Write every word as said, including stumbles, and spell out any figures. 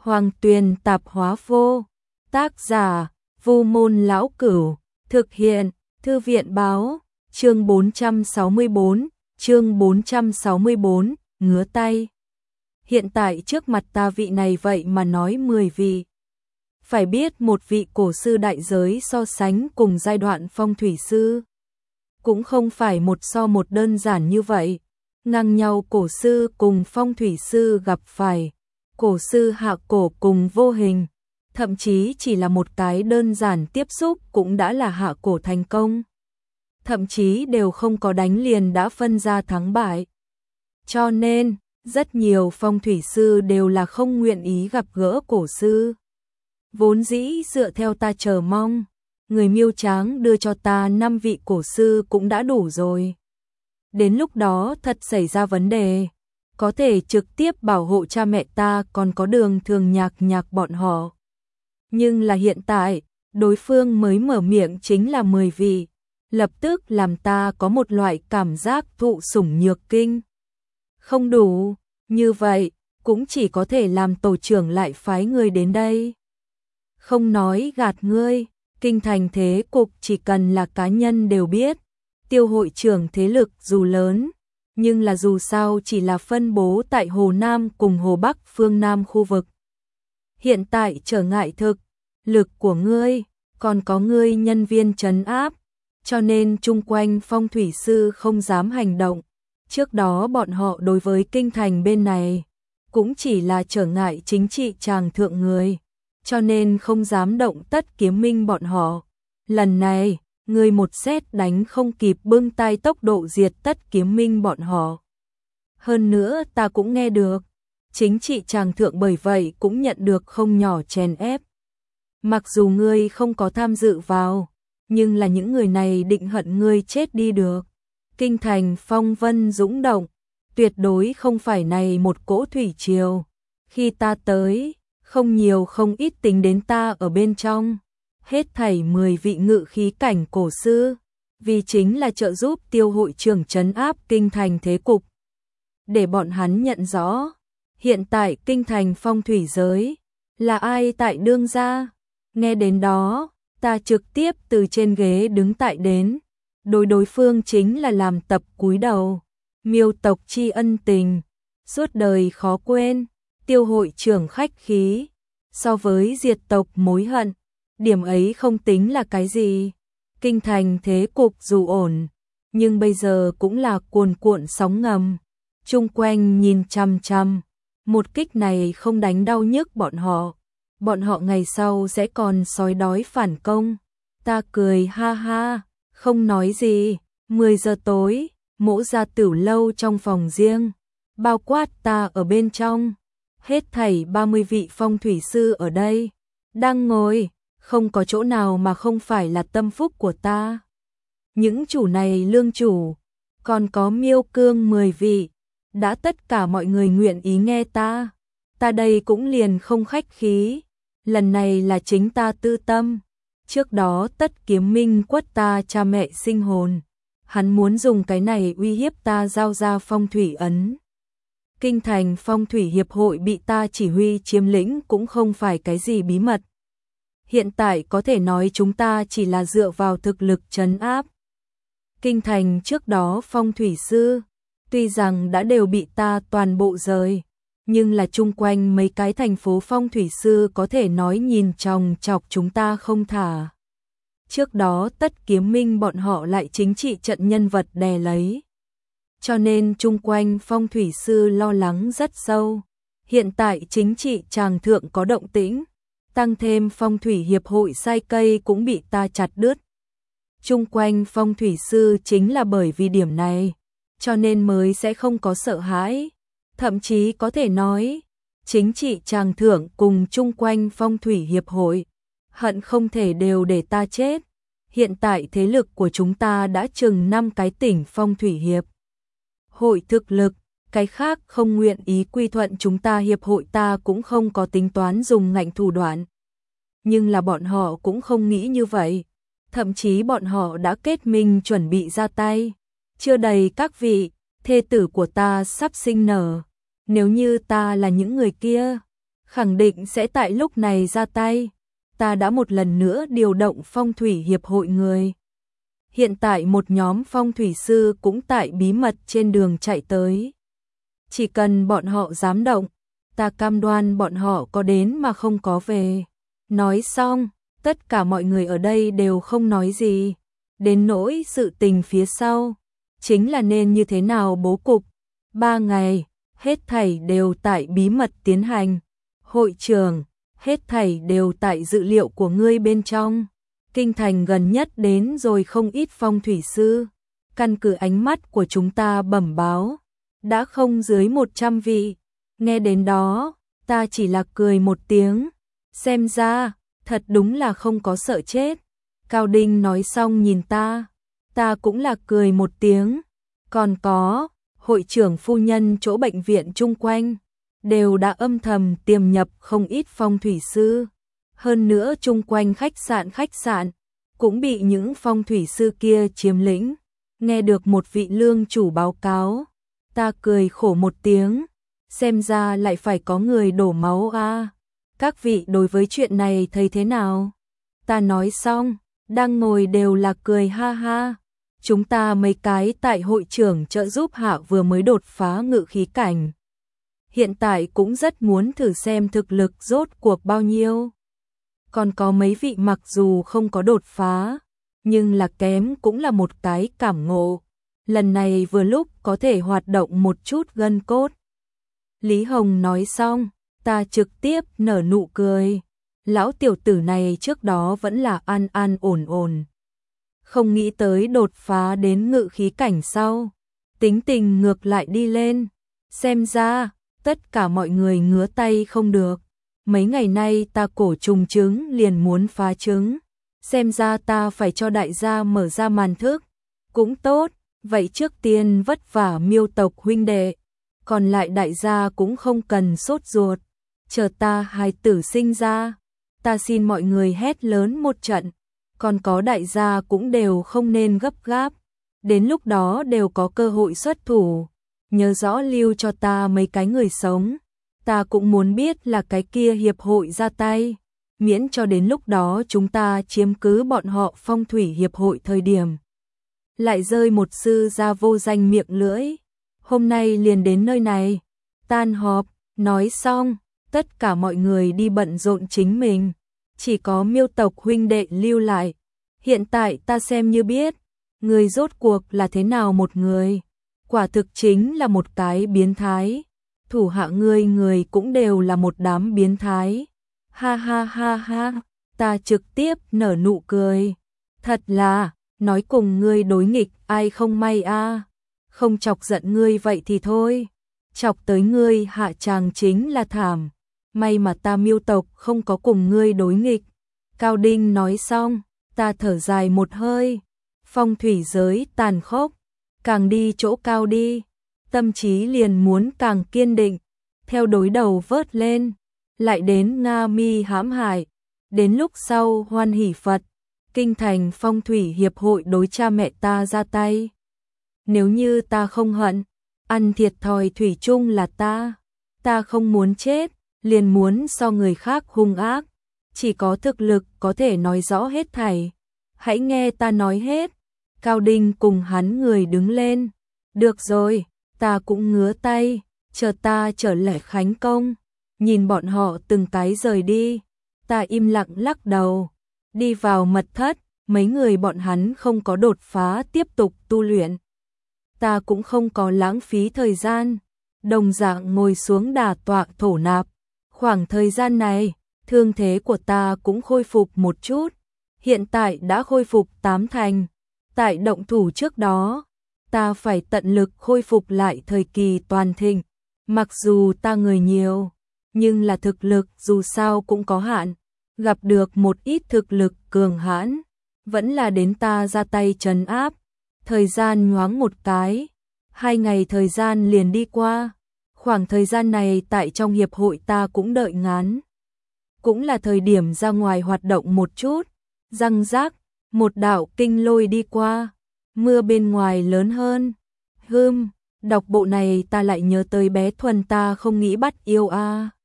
Hoàng Tuyền Tạp Hóa Vô. Tác giả: Vu Môn Lão Cửu. Thực hiện: Thư viện Báo. Chương bốn trăm sáu mươi bốn. Chương bốn trăm sáu mươi bốn. Ngứa tay. Hiện tại trước mặt ta vị này vậy mà nói mười vị. Phải biết một vị cổ sư đại giới so sánh cùng giai đoạn phong thủy sư cũng không phải một so một đơn giản như vậy. Ngang nhau cổ sư cùng phong thủy sư gặp phải, cổ sư hạ cổ cùng vô hình, thậm chí chỉ là một cái đơn giản tiếp xúc cũng đã là hạ cổ thành công. Thậm chí đều không có đánh liền đã phân ra thắng bại. Cho nên, rất nhiều phong thủy sư đều là không nguyện ý gặp gỡ cổ sư. Vốn dĩ dựa theo ta chờ mong, người Miêu Tráng đưa cho ta năm vị cổ sư cũng đã đủ rồi. Đến lúc đó thật xảy ra vấn đề, có thể trực tiếp bảo hộ cha mẹ ta, còn có Đường Thường Nhạc Nhạc bọn họ. Nhưng là hiện tại, đối phương mới mở miệng chính là mười vị, lập tức làm ta có một loại cảm giác thụ sủng nhược kinh. Không đủ, như vậy, cũng chỉ có thể làm tổ trưởng lại phái người đến đây. Không nói gạt ngươi, kinh thành thế cục chỉ cần là cá nhân đều biết. Tiêu hội trưởng thế lực dù lớn, nhưng là dù sao chỉ là phân bố tại Hồ Nam cùng Hồ Bắc phương Nam khu vực. Hiện tại trở ngại thực, lực của ngươi, còn có ngươi nhân viên trấn áp, cho nên chung quanh phong thủy sư không dám hành động. Trước đó bọn họ đối với kinh thành bên này, cũng chỉ là trở ngại chính trị tràng thượng người, cho nên không dám động Tất Kiếm Minh bọn họ. Lần này, người một sét đánh không kịp bưng tay tốc độ diệt Tất Kiếm Minh bọn họ. Hơn nữa ta cũng nghe được, chính trị tràng thượng bởi vậy cũng nhận được không nhỏ chèn ép. Mặc dù ngươi không có tham dự vào, nhưng là những người này định hận ngươi chết đi được. Kinh thành phong vân dũng động, tuyệt đối không phải này một cỗ thủy triều. Khi ta tới, không nhiều không ít tính đến ta ở bên trong. Hết thảy mười vị ngự khí cảnh cổ sư, vì chính là trợ giúp Tiêu hội trưởng trấn áp kinh thành thế cục. Để bọn hắn nhận rõ, hiện tại kinh thành phong thủy giới, là ai tại đương gia. Nghe đến đó, ta trực tiếp từ trên ghế đứng tại đến. Đối đối phương chính là làm tập cúi đầu. Miêu tộc tri ân tình, suốt đời khó quên. Tiêu hội trưởng khách khí, so với diệt tộc mối hận, điểm ấy không tính là cái gì. Kinh thành thế cục dù ổn, nhưng bây giờ cũng là cuồn cuộn sóng ngầm. Chung quanh nhìn chằm chằm, một kích này không đánh đau nhức bọn họ, bọn họ ngày sau sẽ còn sói đói phản công. Ta cười ha ha, không nói gì. Mười giờ tối, Mỗ Gia Tửu lâu trong phòng riêng, bao quát ta ở bên trong. Hết thảy ba mươi vị phong thủy sư ở đây, đang ngồi, không có chỗ nào mà không phải là tâm phúc của ta. Những chủ này lương chủ, còn có Miêu Cương mười vị, đã tất cả mọi người nguyện ý nghe ta. Ta đây cũng liền không khách khí, lần này là chính ta tư tâm. Trước đó Tất Kiếm Minh quất ta cha mẹ sinh hồn, hắn muốn dùng cái này uy hiếp ta giao ra phong thủy ấn. Kinh thành phong thủy hiệp hội bị ta chỉ huy chiếm lĩnh cũng không phải cái gì bí mật. Hiện tại có thể nói chúng ta chỉ là dựa vào thực lực trấn áp. Kinh thành trước đó phong thủy sư, tuy rằng đã đều bị ta toàn bộ rời, nhưng là chung quanh mấy cái thành phố phong thủy sư có thể nói nhìn chòng chọc chúng ta không thả. Trước đó Tất Kiếm Minh bọn họ lại chính trị trận nhân vật đè lấy. Cho nên chung quanh phong thủy sư lo lắng rất sâu. Hiện tại chính trị tràng thượng có động tĩnh, tăng thêm phong thủy hiệp hội sai cây cũng bị ta chặt đứt. Chung quanh phong thủy sư chính là bởi vì điểm này, cho nên mới sẽ không có sợ hãi. Thậm chí có thể nói, chính trị tràng thượng cùng chung quanh phong thủy hiệp hội, hận không thể đều để ta chết. Hiện tại thế lực của chúng ta đã chừng năm cái tỉnh phong thủy hiệp hội thực lực, cái khác không nguyện ý quy thuận chúng ta hiệp hội ta cũng không có tính toán dùng ngạnh thủ đoạn. Nhưng là bọn họ cũng không nghĩ như vậy, thậm chí bọn họ đã kết minh chuẩn bị ra tay. Chưa đầy các vị, thê tử của ta sắp sinh nở, nếu như ta là những người kia, khẳng định sẽ tại lúc này ra tay. Ta đã một lần nữa điều động phong thủy hiệp hội người. Hiện tại một nhóm phong thủy sư cũng tại bí mật trên đường chạy tới. Chỉ cần bọn họ dám động, ta cam đoan bọn họ có đến mà không có về. Nói xong, tất cả mọi người ở đây đều không nói gì. Đến nỗi sự tình phía sau, chính là nên như thế nào bố cục. Ba ngày, hết thảy đều tại bí mật tiến hành. Hội trưởng, hết thảy đều tại dự liệu của ngươi bên trong. Kinh thành gần nhất đến rồi không ít phong thủy sư. Căn cứ ánh mắt của chúng ta bẩm báo, đã không dưới một trăm vị. Nghe đến đó, ta chỉ là cười một tiếng. Xem ra, thật đúng là không có sợ chết. Cao Đinh nói xong nhìn ta, ta cũng là cười một tiếng. Còn có, hội trưởng phu nhân chỗ bệnh viện chung quanh, đều đã âm thầm tiềm nhập không ít phong thủy sư. Hơn nữa chung quanh khách sạn khách sạn, cũng bị những phong thủy sư kia chiếm lĩnh. Nghe được một vị lương chủ báo cáo, ta cười khổ một tiếng. Xem ra lại phải có người đổ máu a. Các vị đối với chuyện này thấy thế nào? Ta nói xong, đang ngồi đều là cười ha ha. Chúng ta mấy cái tại hội trưởng trợ giúp hạ vừa mới đột phá ngự khí cảnh. Hiện tại cũng rất muốn thử xem thực lực rốt cuộc bao nhiêu. Còn có mấy vị mặc dù không có đột phá, nhưng là kém cũng là một cái cảm ngộ. Lần này vừa lúc có thể hoạt động một chút gân cốt. Lý Hồng nói xong, ta trực tiếp nở nụ cười. Lão tiểu tử này trước đó vẫn là an an ổn ổn. Không nghĩ tới đột phá đến ngự khí cảnh sau. Tính tình ngược lại đi lên. Xem ra, tất cả mọi người ngứa tay không được. Mấy ngày nay ta cổ trùng trứng liền muốn phá trứng. Xem ra ta phải cho đại gia mở ra màn thức. Cũng tốt, vậy trước tiên vất vả Miêu tộc huynh đệ. Còn lại đại gia cũng không cần sốt ruột. Chờ ta hài tử sinh ra, ta xin mọi người hét lớn một trận. Còn có đại gia cũng đều không nên gấp gáp. Đến lúc đó đều có cơ hội xuất thủ. Nhớ rõ lưu cho ta mấy cái người sống. Ta cũng muốn biết là cái kia hiệp hội ra tay. Miễn cho đến lúc đó chúng ta chiếm cứ bọn họ phong thủy hiệp hội thời điểm. Lại rơi một sư ra vô danh miệng lưỡi. Hôm nay liền đến nơi này. Tan họp, nói xong, tất cả mọi người đi bận rộn chính mình. Chỉ có Miêu tộc huynh đệ lưu lại. Hiện tại ta xem như biết, người rốt cuộc là thế nào một người. Quả thực chính là một cái biến thái. Thủ hạ ngươi người cũng đều là một đám biến thái. Ha ha ha ha, ta trực tiếp nở nụ cười. Thật là, nói cùng ngươi đối nghịch ai không may a. Không chọc giận ngươi vậy thì thôi. Chọc tới ngươi hạ tràng chính là thảm. May mà ta Miêu tộc không có cùng ngươi đối nghịch. Cao Đinh nói xong, ta thở dài một hơi. Phong thủy giới tàn khốc, càng đi chỗ cao đi, tâm trí liền muốn càng kiên định. Theo đối đầu vớt lên, lại đến Nga Mi hãm hại. Đến lúc sau hoan hỷ Phật, kinh thành phong thủy hiệp hội đối cha mẹ ta ra tay. Nếu như ta không hận, ăn thiệt thòi thủy chung là ta. Ta không muốn chết, liền muốn so người khác hung ác. Chỉ có thực lực có thể nói rõ hết thảy. Hãy nghe ta nói hết. Cao Đinh cùng hắn người đứng lên. Được rồi, ta cũng ngứa tay. Chờ ta trở lại khánh công. Nhìn bọn họ từng cái rời đi. Ta im lặng lắc đầu. Đi vào mật thất. Mấy người bọn hắn không có đột phá tiếp tục tu luyện. Ta cũng không có lãng phí thời gian. Đồng dạng ngồi xuống đà tọa thổ nạp. Khoảng thời gian này, thương thế của ta cũng khôi phục một chút. Hiện tại đã khôi phục tám thành. Tại động thủ trước đó, ta phải tận lực khôi phục lại thời kỳ toàn thịnh. Mặc dù ta người nhiều, nhưng là thực lực dù sao cũng có hạn. Gặp được một ít thực lực cường hãn, vẫn là đến ta ra tay trấn áp. Thời gian nhoáng một cái, hai ngày thời gian liền đi qua. Khoảng thời gian này tại trong hiệp hội ta cũng đợi ngán. Cũng là thời điểm ra ngoài hoạt động một chút. Răng rác, một đạo kinh lôi đi qua. Mưa bên ngoài lớn hơn. Hừm, đọc bộ này ta lại nhớ tới bé Thuần ta không nghĩ bắt yêu a.